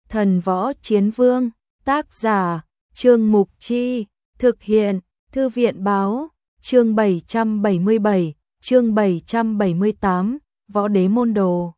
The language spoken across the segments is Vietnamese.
Thần Võ Chiến Vương, tác giả, Trương Mục Chi, thực hiện, Thư viện Báo, chương 777, chương 778, Võ Đế Môn Đồ.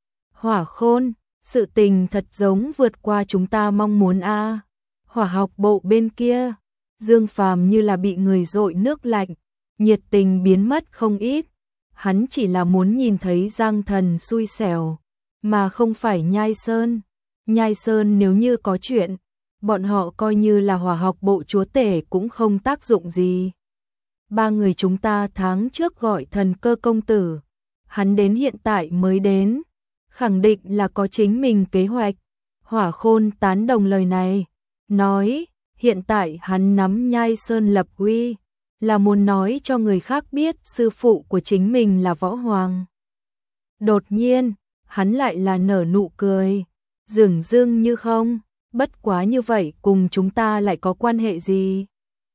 Hỏa Khôn, sự tình thật giống vượt qua chúng ta mong muốn a. Hỏa học bộ bên kia, Dương Phàm như là bị người dội nước lạnh, nhiệt tình biến mất không ít. Hắn chỉ là muốn nhìn thấy Giang Thần xui xẻo, mà không phải Nhai Sơn. Nhai Sơn nếu như có chuyện, bọn họ coi như là hỏa học bộ chúa tể cũng không tác dụng gì. Ba người chúng ta tháng trước gọi Thần Cơ công tử, hắn đến hiện tại mới đến, khẳng định là có chính mình kế hoạch. Hỏa Khôn tán đồng lời này, nói hiện tại hắn nắm Nhai Sơn lập uy, là muốn nói cho người khác biết sư phụ của chính mình là Võ Hoàng. Đột nhiên, hắn lại là nở nụ cười, dửng dưng như không, bất quá như vậy cùng chúng ta lại có quan hệ gì?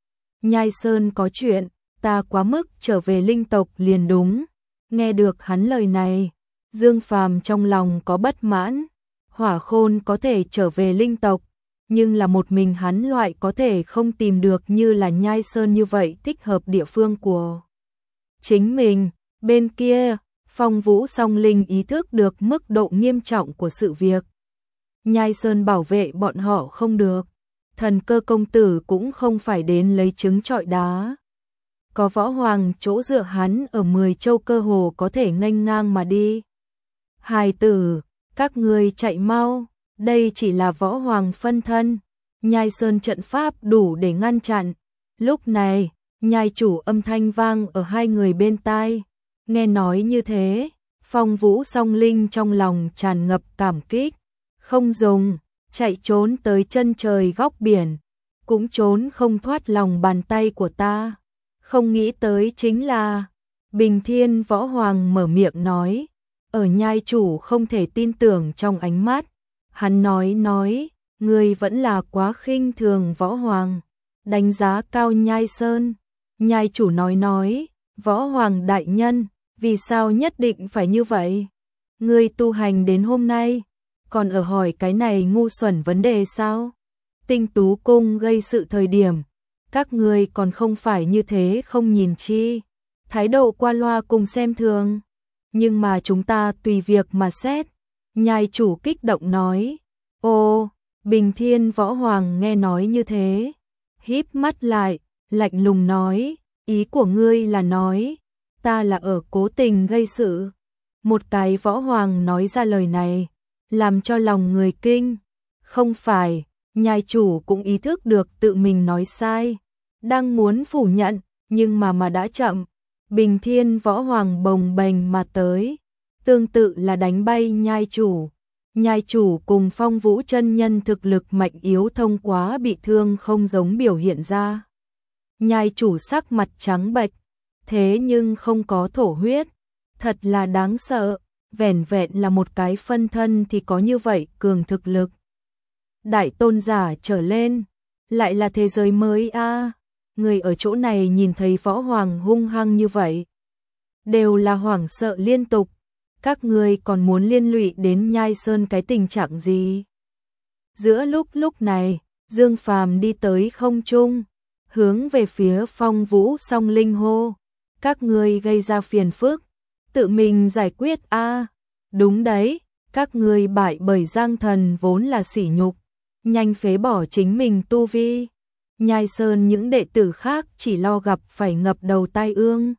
Nhai Sơn có chuyện, ta quá mức trở về linh tộc liền đúng. Nghe được hắn lời này, Dương Phàm trong lòng có bất mãn. Hỏa Khôn có thể trở về linh tộc, nhưng là một mình hắn loại có thể không tìm được như là Nhai Sơn như vậy thích hợp địa phương của chính mình. Bên kia, Phong Vũ Song Linh ý thức được mức độ nghiêm trọng của sự việc. Nhai Sơn bảo vệ bọn họ không được, Thần Cơ công tử cũng không phải đến lấy trứng trọi đá. Có Võ Hoàng chỗ dựa hắn ở 10 châu cơ hồ có thể nghênh ngang mà đi. Hài tử, các ngươi chạy mau, đây chỉ là Võ Hoàng phân thân. Nhai Sơn trận pháp đủ để ngăn chặn. Lúc này, nhai chủ âm thanh vang ở hai người bên tai. Nghe nói như thế, Phong Vũ Song Linh trong lòng tràn ngập cảm kích. Không dùng, chạy trốn tới chân trời góc biển, cũng trốn không thoát lòng bàn tay của ta. Không nghĩ tới chính là Bình Thiên Võ Hoàng mở miệng nói, ở nhai chủ không thể tin tưởng trong ánh mắt. Hắn nói, ngươi vẫn là quá khinh thường Võ Hoàng, đánh giá cao Nhai Sơn. Nhai chủ nói, Võ Hoàng đại nhân, vì sao nhất định phải như vậy? Ngươi tu hành đến hôm nay, còn ở hỏi cái này ngu xuẩn vấn đề sao? Tinh Tú Cung gây sự thời điểm, các ngươi còn không phải như thế không nhìn chi, thái độ qua loa cùng xem thường. Nhưng mà chúng ta tùy việc mà xét. Nhai chủ kích động nói. Ô, Bình Thiên Võ Hoàng nghe nói như thế, híp mắt lại, lạnh lùng nói, ý của ngươi là nói, ta là ở cố tình gây sự. Một cái Võ Hoàng nói ra lời này, làm cho lòng người kinh. Không phải, nhai chủ cũng ý thức được tự mình nói sai, đang muốn phủ nhận, nhưng mà đã chậm. Bình Thiên Võ Hoàng bồng bềnh mà tới, tương tự là đánh bay nhai chủ. Nhai chủ cùng Phong Vũ chân nhân thực lực mạnh yếu thông quá bị thương không giống biểu hiện ra. Nhai chủ sắc mặt trắng bệch, thế nhưng không có thổ huyết, thật là đáng sợ, vẻn vẹn là một cái phân thân thì có như vậy cường thực lực. Đại tôn giả trở lên, lại là thế giới mới a. Người ở chỗ này nhìn thấy Võ Hoàng hung hăng như vậy, đều là hoảng sợ liên tục. Các ngươi còn muốn liên lụy đến Nhai Sơn cái tình trạng gì? Giữa lúc này, Dương Phàm đi tới không trung, hướng về phía Phong Vũ Song Linh hô, các ngươi gây ra phiền phức, tự mình giải quyết a. Đúng đấy, các ngươi bại bởi Giang Thần vốn là sỉ nhục, nhanh phế bỏ chính mình tu vi. Nhai Sơn những đệ tử khác chỉ lo gặp phải ngập đầu tai ương,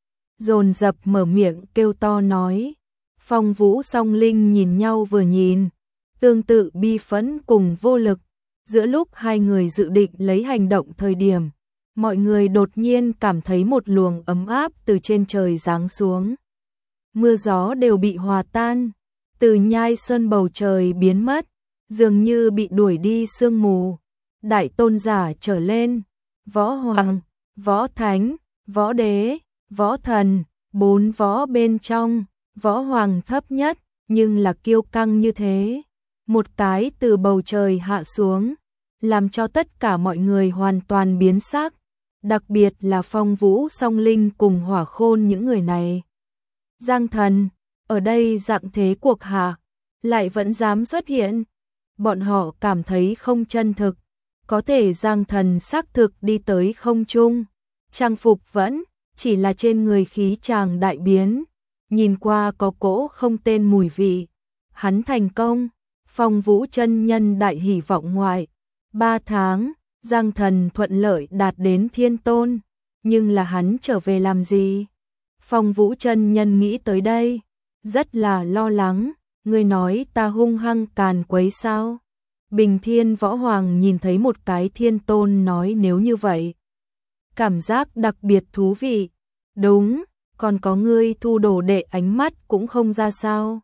dồn dập mở miệng kêu to nói. Phong Vũ Song Linh nhìn nhau vừa nhìn, tương tự bi phẫn cùng vô lực. Giữa lúc hai người dự định lấy hành động thời điểm, mọi người đột nhiên cảm thấy một luồng ấm áp từ trên trời giáng xuống. Mưa gió đều bị hòa tan, từ Nhai Sơn bầu trời biến mất, dường như bị đuổi đi sương mù. Đại tôn giả trở lên, Võ Hoàng, Võ Thánh, Võ Đế, Võ Thần, 4 võ bên trong, Võ Hoàng thấp nhất, nhưng là kiêu căng như thế. Một cái từ bầu trời hạ xuống, làm cho tất cả mọi người hoàn toàn biến sắc, đặc biệt là Phong Vũ Song Linh cùng Hỏa Khôn những người này. Giang Thần, ở đây dạng thế cuộc hạ, lại vẫn dám xuất hiện. bọn họ cảm thấy không chân thực. Có thể Giang Thần xác thực đi tới không trung, trang phục vẫn chỉ là trên người khí chàng đại biến, nhìn qua có cỗ không tên mùi vị. Hắn thành công, Phong Vũ chân nhân đại hỉ vọng ngoại. 3 tháng, Giang Thần thuận lợi đạt đến thiên tôn, nhưng là hắn trở về làm gì? Phong Vũ chân nhân nghĩ tới đây, rất là lo lắng, ngươi nói ta hung hăng càn quấy sao? Bình Thiên Võ Hoàng nhìn thấy một cái thiên tôn nói nếu như vậy. Cảm giác đặc biệt thú vị. Đúng, còn có ngươi thu đồ đệ ánh mắt cũng không ra sao.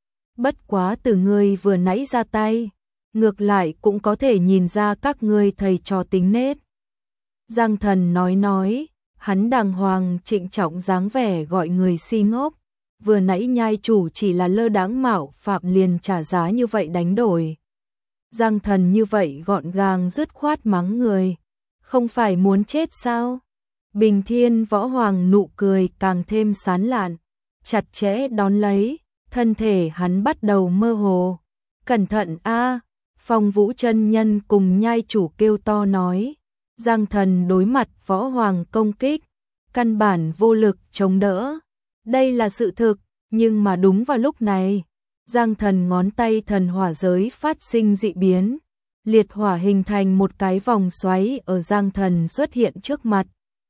Bất quá từ ngươi vừa nãy ra tay, ngược lại cũng có thể nhìn ra các ngươi thầy trò tính nết. Giang Thần nói, hắn đàng hoàng trịnh trọng dáng vẻ gọi người si ngốc. Vừa nãy nhai chủ chỉ là lơ đãng mạo phạm liền trả giá như vậy đánh đổi. Giang Thần như vậy gọn gàng dứt khoát mắng người, không phải muốn chết sao? Bình Thiên Võ Hoàng nụ cười càng thêm sán lạn, chặt chẽ đón lấy, thân thể hắn bắt đầu mơ hồ. Cẩn thận a! Phong Vũ chân nhân cùng nhai chủ kêu to nói. Giang Thần đối mặt Võ Hoàng công kích, căn bản vô lực chống đỡ. Đây là sự thực, nhưng mà đúng vào lúc này, Giang Thần ngón tay thần hỏa giới phát sinh dị biến, liệt hỏa hình thành một cái vòng xoáy ở Giang Thần xuất hiện trước mặt.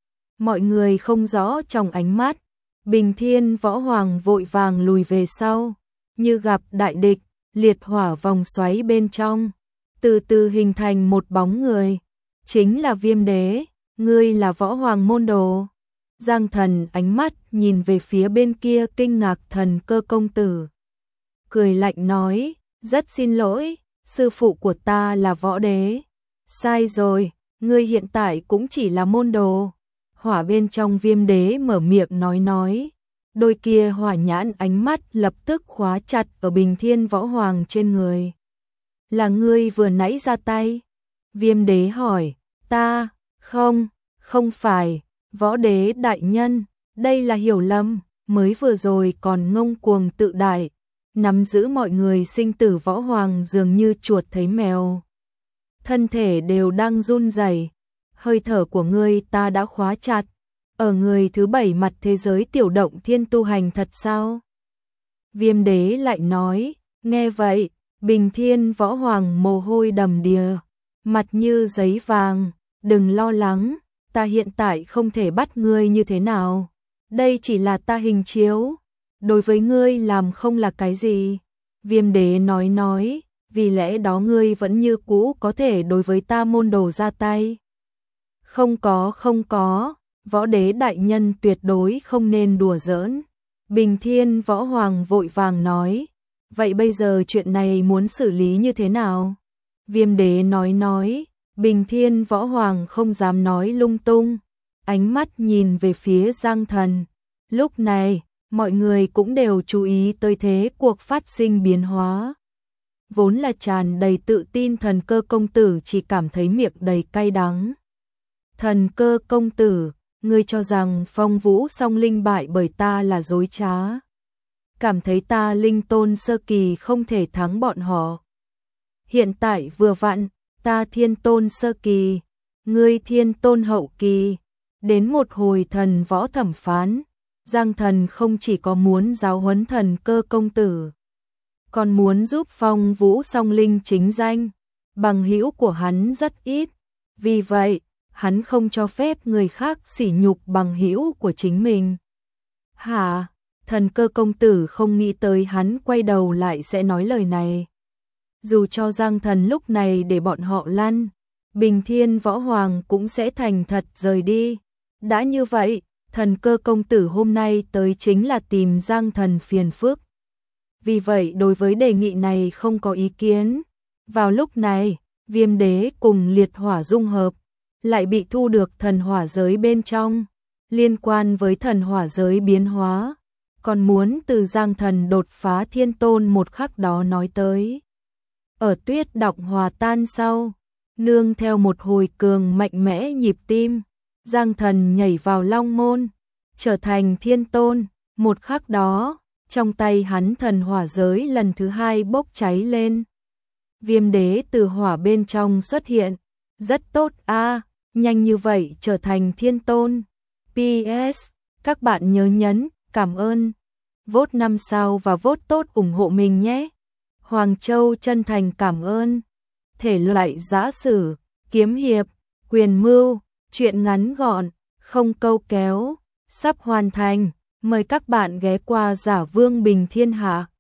Mọi người không rõ trong ánh mắt, Bình Thiên Võ Hoàng vội vàng lùi về sau, như gặp đại địch, liệt hỏa vòng xoáy bên trong, từ từ hình thành một bóng người, chính là Viêm Đế, ngươi là Võ Hoàng môn đồ. Giang Thần ánh mắt nhìn về phía bên kia kinh ngạc Thần Cơ công tử, cười lạnh nói, rất xin lỗi, sư phụ của ta là Võ Đế. Sai rồi, ngươi hiện tại cũng chỉ là môn đồ. Hỏa bên trong Viêm Đế mở miệng nói, đôi kia hỏa nhãn ánh mắt lập tức khóa chặt ở Bình Thiên Võ Hoàng trên người. Là ngươi vừa nãy ra tay? Viêm Đế hỏi, ta, không phải, Võ Đế đại nhân, đây là hiểu lầm, mới vừa rồi còn ngông cuồng tự đại, nắm giữ mọi người sinh tử Võ Hoàng dường như chuột thấy mèo. Thân thể đều đang run rẩy, hơi thở của ngươi ta đã khóa chặt, ở người thứ 7 mặt thế giới tiểu động thiên tu hành thật sao? Viêm Đế lại nói, nghe vậy, Bình Thiên Võ Hoàng mồ hôi đầm đìa, mặt như giấy vàng, đừng lo lắng, ta hiện tại không thể bắt ngươi như thế nào, đây chỉ là ta hình chiếu, đối với ngươi làm không là cái gì. Viêm Đế nói, vì lẽ đó ngươi vẫn như cũ có thể đối với ta môn đồ ra tay. Không có, Võ Đế đại nhân tuyệt đối không nên đùa giỡn. Bình Thiên Võ Hoàng vội vàng nói, vậy bây giờ chuyện này muốn xử lý như thế nào? Viêm Đế nói, Bình Thiên Võ Hoàng không dám nói lung tung, ánh mắt nhìn về phía Giang Thần. Lúc này, mọi người cũng đều chú ý tới thế cuộc phát sinh biến hóa. Vốn là tràn đầy tự tin Thần Cơ công tử chỉ cảm thấy miệng đầy cay đắng. Thần Cơ công tử, ngươi cho rằng Phong Vũ song linh bại bởi ta là dối trá. Cảm thấy ta linh tôn sơ kỳ không thể thắng bọn họ. Hiện tại vừa vặn, ta thiên tôn sơ kỳ, ngươi thiên tôn hậu kỳ. Đến một hồi thần võ thẩm phán, Giang Thần không chỉ có muốn giáo huấn Thần Cơ công tử, còn muốn giúp Phong Vũ song linh chính danh. Bằng hữu của hắn rất ít, vì vậy hắn không cho phép người khác sỉ nhục bằng hữu của chính mình. Hả? Thần Cơ công tử không nghĩ tới hắn quay đầu lại sẽ nói lời này. Dù cho Giang Thần lúc này để bọn họ lăn, Bình Thiên Võ Hoàng cũng sẽ thành thật rời đi. Đã như vậy, Thần Cơ công tử hôm nay tới chính là tìm Giang Thần phiền phức. Vì vậy đối với đề nghị này không có ý kiến. Vào lúc này, Viêm Đế cùng liệt hỏa dung hợp, lại bị thu được thần hỏa giới bên trong. Liên quan với thần hỏa giới biến hóa, còn muốn từ Giang Thần đột phá thiên tôn một khắc đó nói tới. Ở tuyết đọng hòa tan sau, nương theo một hồi cường mạnh mẽ nhịp tim, Giang Thần nhảy vào Long Môn, trở thành thiên tôn. Một khắc đó, trong tay hắn thần hỏa giới lần thứ 2 bốc cháy lên. Viêm đế từ hỏa bên trong xuất hiện. Rất tốt a, nhanh như vậy trở thành thiên tôn. PS, các bạn nhớ nhấn cảm ơn, vote 5 sao và vote tốt ủng hộ mình nhé. Hoàng Châu chân thành cảm ơn. Thể loại giã sử, kiếm hiệp, quyền mưu, truyện ngắn gọn, không câu kéo, sắp hoàn thành. Mời các bạn ghé qua Giả Vương Bình Thiên Hạ.